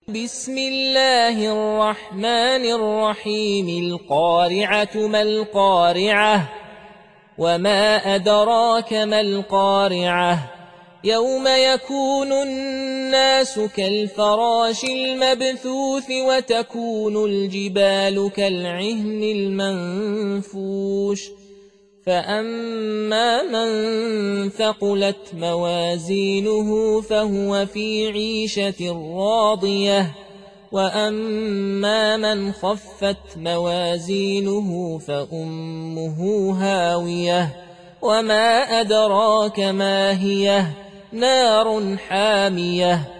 بسم الله الرحمن الرحيم القارعة ما القارعة وما أدراك ما القارعة يوم يكون الناس كالفراش المبثوث وتكون الجبال كالعهن المنفوش فأما من ثقلت موازينه فهو في عيشة راضية وأما من خفت موازينه فأمه هاوية وما أدراك ما هي نار حامية